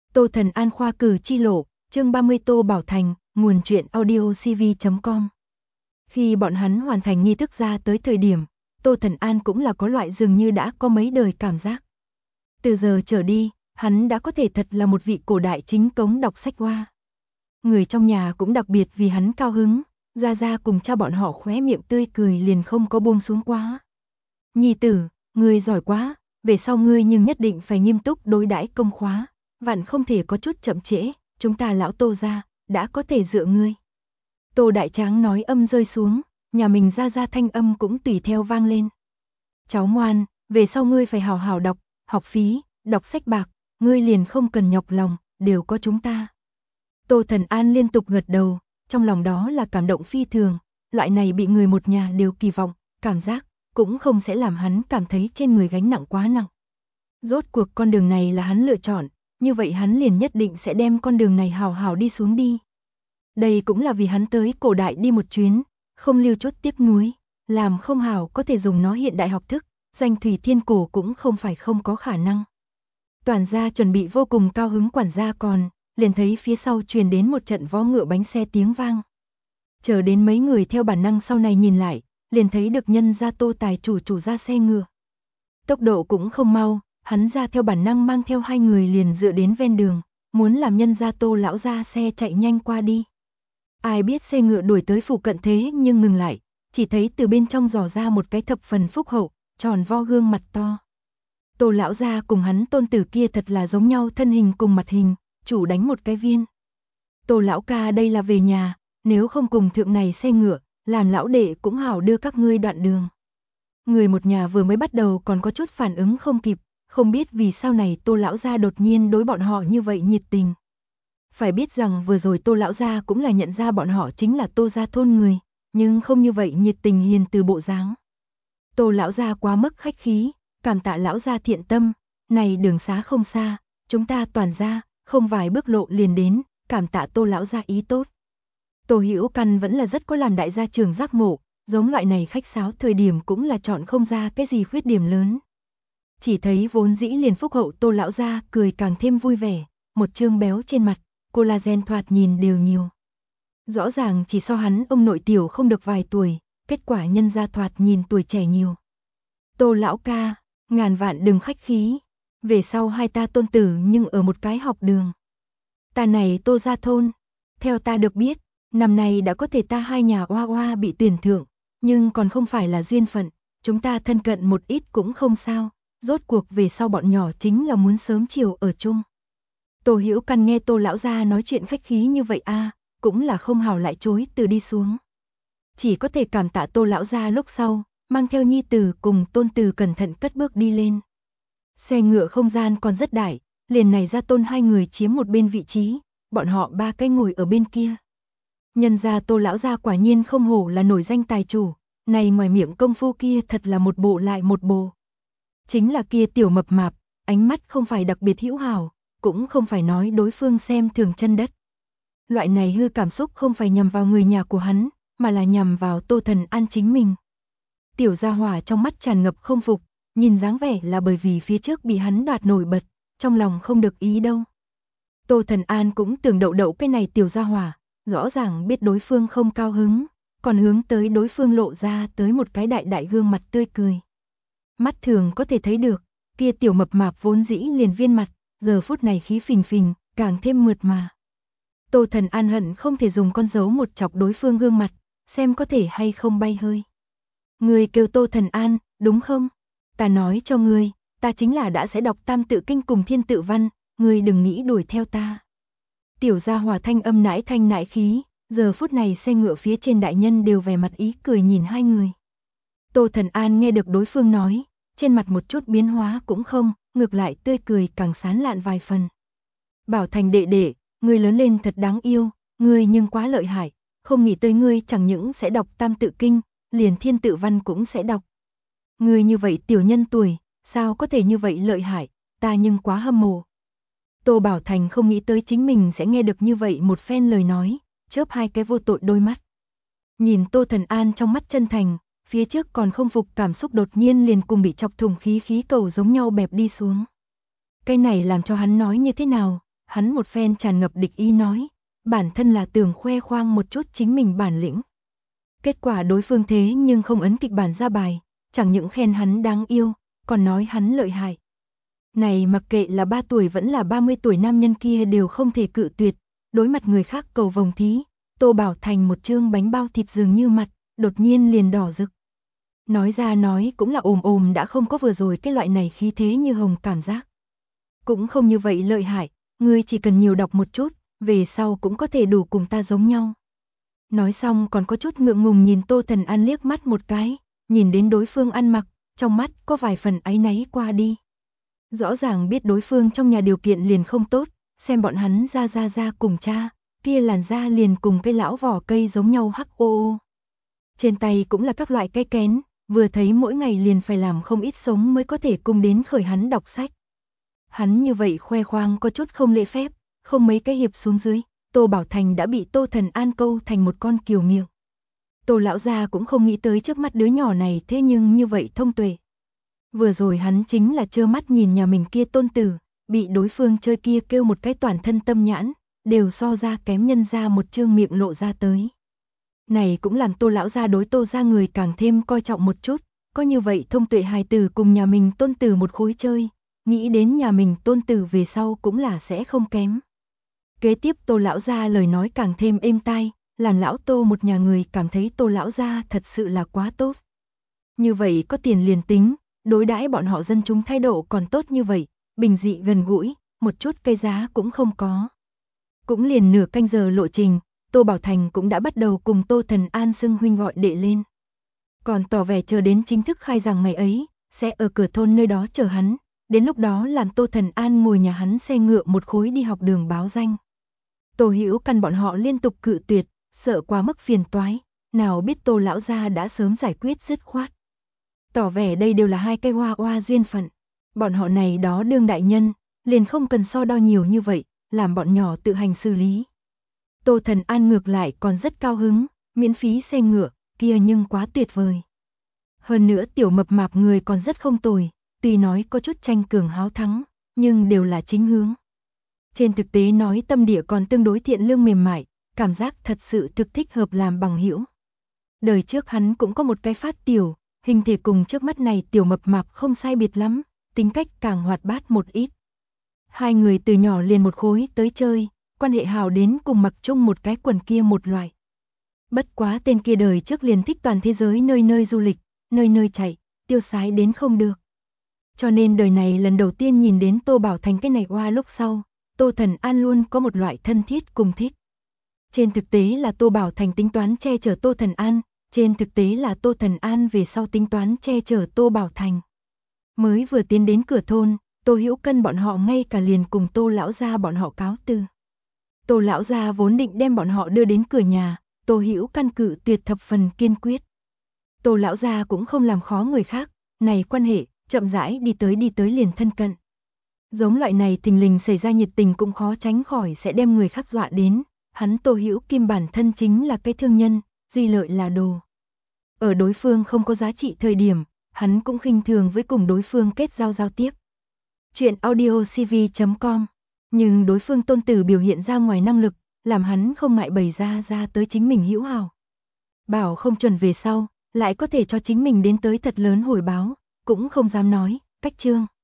Tô Thần An khoa cử chi lộ, chương 30 Tô Bảo Thành, nguồn truyện audio cv.com. Khi bọn hắn hoàn thành nghi thức ra tới thời điểm, Tô Thần An cũng là có loại dường như đã có mấy đời cảm giác. Từ giờ trở đi, hắn đã có thể thật là một vị cổ đại chính cống đọc sách hoa. Người trong nhà cũng đặc biệt vì hắn cao hứng, Gia cùng cha bọn họ khóe miệng tươi cười liền không có buông xuống quá. Nhi tử, ngươi giỏi quá, về sau ngươi nhưng nhất định phải nghiêm túc đối đãi công khóa, vạn không thể có chút chậm trễ, chúng ta lão Tô gia đã có thể dựa ngươi. Tô Đại Tráng nói âm rơi xuống, nhà mình Gia thanh âm cũng tùy theo vang lên. Cháu ngoan, về sau ngươi phải hào hào đọc, học phí, đọc sách bạc, ngươi liền không cần nhọc lòng, đều có chúng ta. Tô Thần An liên tục gật đầu, trong lòng đó là cảm động phi thường, loại này bị người một nhà đều kỳ vọng, cảm giác cũng không sẽ làm hắn cảm thấy trên người gánh nặng quá nặng. Rốt cuộc con đường này là hắn lựa chọn, như vậy hắn liền nhất định sẽ đem con đường này hào hào đi xuống đi. Đây cũng là vì hắn tới cổ đại đi một chuyến, không lưu chút tiếc nuối, làm không hào có thể dùng nó hiện đại học thức, danh Thủy Thiên Cổ cũng không phải không có khả năng. Toàn gia chuẩn bị vô cùng cao hứng, quản gia còn, liền thấy phía sau truyền đến một trận vó ngựa bánh xe tiếng vang. Chờ đến mấy người theo bản năng sau này nhìn lại, liền thấy được nhân gia Tô tài chủ ra xe ngựa. Tốc độ cũng không mau, hắn ra theo bản năng mang theo hai người liền dựa đến ven đường, muốn làm nhân gia Tô lão ra xe chạy nhanh qua đi. Ai biết xe ngựa đuổi tới phụ cận thế nhưng ngừng lại, chỉ thấy từ bên trong dò ra một cái thập phần phúc hậu, tròn vo gương mặt to. Tô lão gia cùng hắn tôn tử kia thật là giống nhau, thân hình cùng mặt hình, chủ đánh một cái viên. Tô lão ca đây là về nhà, nếu không cùng thượng này xe ngựa, làm lão đệ cũng hảo đưa các ngươi đoạn đường. Người một nhà vừa mới bắt đầu còn có chút phản ứng không kịp, không biết vì sao này Tô lão gia đột nhiên đối bọn họ như vậy nhiệt tình. Phải biết rằng vừa rồi Tô lão gia cũng là nhận ra bọn họ chính là Tô gia thôn người, nhưng không như vậy nhiệt tình hiền từ bộ dáng. Tô lão gia quá mức khách khí, cảm tạ lão gia thiện tâm, này đường xá không xa, chúng ta toàn ra, không vài bước lộ liền đến, cảm tạ Tô lão gia ý tốt. Tô Hữu Căn vẫn là rất có làm đại gia trường giác ngộ, giống loại này khách sáo thời điểm cũng là chọn không ra cái gì khuyết điểm lớn. Chỉ thấy vốn dĩ liền phúc hậu Tô lão gia cười càng thêm vui vẻ, một trương béo trên mặt, collagen thoạt nhìn đều nhiều. Rõ ràng chỉ so hắn ông nội tiểu không được vài tuổi, kết quả nhân gia thoạt nhìn tuổi trẻ nhiều. Tô lão ca, ngàn vạn đừng khách khí, về sau hai ta tôn tử nhưng ở một cái học đường. Ta này Tô gia thôn, theo ta được biết, năm nay đã có thể ta hai nhà oa oa bị tuyển thượng, nhưng còn không phải là duyên phận, chúng ta thân cận một ít cũng không sao, rốt cuộc về sau bọn nhỏ chính là muốn sớm chiều ở chung. Tô Hữu Căn nghe Tô lão gia nói chuyện khách khí như vậy cũng là không hào lại chối từ đi xuống. Chỉ có thể cảm tạ Tô lão gia lúc sau, mang theo nhi tử cùng tôn tử cẩn thận cất bước đi lên. Xe ngựa không gian còn rất đại, liền này ra tôn hai người chiếm một bên vị trí, bọn họ ba cái ngồi ở bên kia. Nhân gia Tô lão gia quả nhiên không hổ là nổi danh tài chủ, này ngoài miệng công phu kia thật là một bộ lại một bộ. Chính là kia tiểu mập mạp, ánh mắt không phải đặc biệt hữu hảo, cũng không phải nói đối phương xem thường chân đất. Loại này hư cảm xúc không phải nhằm vào người nhà của hắn, mà là nhằm vào Tô Thần An chính mình. Tiểu gia hỏa trong mắt tràn ngập không phục, nhìn dáng vẻ là bởi vì phía trước bị hắn đoạt nổi bật, trong lòng không được ý đâu. Tô Thần An cũng tưởng đậu cái này tiểu gia hỏa, rõ ràng biết đối phương không cao hứng, còn hướng tới đối phương lộ ra tới một cái đại đại gương mặt tươi cười. Mắt thường có thể thấy được, kia tiểu mập mạp vốn dĩ liền viên mặt, giờ phút này khí phình phình, càng thêm mượt mà. Tô Thần An hận không thể dùng con dấu một chọc đối phương gương mặt, xem có thể hay không bay hơi. Ngươi kêu Tô Thần An, đúng không? Ta nói cho ngươi, ta chính là đã sẽ đọc Tam Tự Kinh cùng Thiên Tự Văn, ngươi đừng nghĩ đuổi theo ta. Tiểu gia hỏa thanh âm nãi thanh nãi khí, giờ phút này xe ngựa phía trên đại nhân đều vẻ mặt ý cười nhìn hai người. Tô Thần An nghe được đối phương nói, trên mặt một chút biến hóa cũng không, ngược lại tươi cười càng sán lạn vài phần. Bảo Thành đệ đệ, ngươi lớn lên thật đáng yêu, ngươi nhưng quá lợi hại, không nghĩ tới ngươi chẳng những sẽ đọc Tam Tự Kinh, liền Thiên Tự Văn cũng sẽ đọc. Ngươi như vậy tiểu nhân tuổi, sao có thể như vậy lợi hại, ta nhưng quá hâm mộ. Tô Bảo Thành không nghĩ tới chính mình sẽ nghe được như vậy một phen lời nói, chớp hai cái vô tội đôi mắt. Nhìn Tô Thần An trong mắt chân thành, phía trước còn không phục cảm xúc đột nhiên liền cùng bị chọc thủng khí cầu giống nhau bẹp đi xuống. Cái này làm cho hắn nói như thế nào, Hắn một phen tràn ngập địch ý nói, bản thân là tưởng khoe khoang một chút chính mình bản lĩnh. Kết quả đối phương thế nhưng không ấn kịch bản ra bài, chẳng những khen hắn đáng yêu, còn nói hắn lợi hại. Này mặc kệ là 3 tuổi vẫn là 30 tuổi nam nhân kia đều không thể cự tuyệt, đối mặt người khác cầu vồng thí, Tô Bảo Thành một trương bánh bao thịt dường như mặt, đột nhiên liền đỏ rực. Nói ra nói cũng là ồm đã không có vừa rồi cái loại này khí thế như hồng cảm giác. Cũng không như vậy lợi hại, ngươi chỉ cần nhiều đọc một chút, về sau cũng có thể đủ cùng ta giống nhau. Nói xong còn có chút ngượng ngùng nhìn Tô Thần An liếc mắt một cái, nhìn đến đối phương ăn mặc, trong mắt có vài phần áy náy qua đi. Rõ ràng biết đối phương trong nhà điều kiện liền không tốt, xem bọn hắn ra cùng cha, kia làn da liền cùng cái lão vỏ cây giống nhau hắc ô. Trên tay cũng là các loại cái kén, vừa thấy mỗi ngày liền phải làm không ít sống mới có thể cùng đến khởi hắn đọc sách. Hắn như vậy khoe khoang có chút không lễ phép, không mấy cái hiệp xuống dưới, Tô Bảo Thành đã bị Tô Thần An câu thành một con kiều miệng. Tô lão gia cũng không nghĩ tới trước mắt đứa nhỏ này thế nhưng như vậy thông tuệ. Vừa rồi hắn chính là trơ mắt nhìn nhà mình kia tôn tử, bị đối phương chơi kia kêu một cái toàn thân tâm nhãn, đều so ra kém nhân ra một trương miệng lộ ra tới. Này cũng làm Tô lão gia đối Tô gia người càng thêm coi trọng một chút, có như vậy thông tuệ hài tử cùng nhà mình tôn tử một khối chơi, nghĩ đến nhà mình tôn tử về sau cũng là sẽ không kém. Kế tiếp Tô lão gia lời nói càng thêm êm tai, làm lão Tô một nhà người cảm thấy Tô lão gia thật sự là quá tốt. Như vậy có tiền liền tính, đối đãi bọn họ dân chúng thái độ còn tốt như vậy, bình dị gần gũi, một chút cây giá cũng không có. Cũng liền nửa canh giờ lộ trình, Tô Bảo Thành cũng đã bắt đầu cùng Tô Thần An xưng huynh gọi đệ lên. Còn tỏ vẻ chờ đến chính thức khai giảng ngày ấy, sẽ ở cửa thôn nơi đó chờ hắn, đến lúc đó làm Tô Thần An ngồi nhà hắn xe ngựa một khối đi học đường báo danh. Tô Hữu Căn bọn họ liên tục cự tuyệt, sợ quá mức phiền toái, nào biết Tô lão gia đã sớm giải quyết dứt khoát. Tỏ vẻ đây đều là hai cái hoa oa duyên phận, bọn họ này đó đương đại nhân, liền không cần so đo nhiều như vậy, làm bọn nhỏ tự hành xử lý. Tô Thần An ngược lại còn rất cao hứng, miễn phí xe ngựa, kia nhưng quá tuyệt vời. Hơn nữa tiểu mập mạp người còn rất không tồi, tuy nói có chút tranh cường háo thắng, nhưng đều là chính hướng. Trên thực tế nói tâm địa còn tương đối thiện lương mềm mại, cảm giác thật sự thực thích hợp làm bằng hữu. Đời trước hắn cũng có một cái phát tiểu, hình thể cùng trước mắt này tiểu mập mạp không sai biệt lắm, tính cách càng hoạt bát một ít. Hai người từ nhỏ liền một khối tới chơi, quan hệ hào đến cùng mặc chung một cái quần kia một loại. Bất quá tên kia đời trước liền thích toàn thế giới nơi nơi du lịch, nơi nơi chạy, tiêu sái đến không được. Cho nên đời này lần đầu tiên nhìn đến Tô Bảo Thành cái này oa lúc sau, Tô Thần An luôn có một loại thân thiết cùng thích. Trên thực tế là Tô Bảo Thành tính toán che chở Tô Thần An, trên thực tế là Tô Thần An về sau tính toán che chở Tô Bảo Thành. Mới vừa tiến đến cửa thôn, Tô Hữu Cân bọn họ ngay cả liền cùng Tô lão gia bọn họ cáo từ. Tô lão gia vốn định đem bọn họ đưa đến cửa nhà, Tô Hữu Căn cự tuyệt thập phần kiên quyết. Tô lão gia cũng không làm khó người khác, này quan hệ, chậm rãi đi tới liền thân cận. Giống loại này thình lình xảy ra nhiệt tình cũng khó tránh khỏi sẽ đem người khác dọa đến, hắn Tô Hữu Kim bản thân chính là cái thương nhân, duy lợi là đồ. Ở đối phương không có giá trị thời điểm, hắn cũng khinh thường với cùng đối phương kết giao tiếp. Chuyện audiocv.com. Nhưng đối phương tôn tử biểu hiện ra ngoài năng lực, làm hắn không ngại bày ra tới chính mình hữu hảo. Bảo không chuẩn về sau, lại có thể cho chính mình đến tới thật lớn hồi báo, cũng không dám nói, cách chương.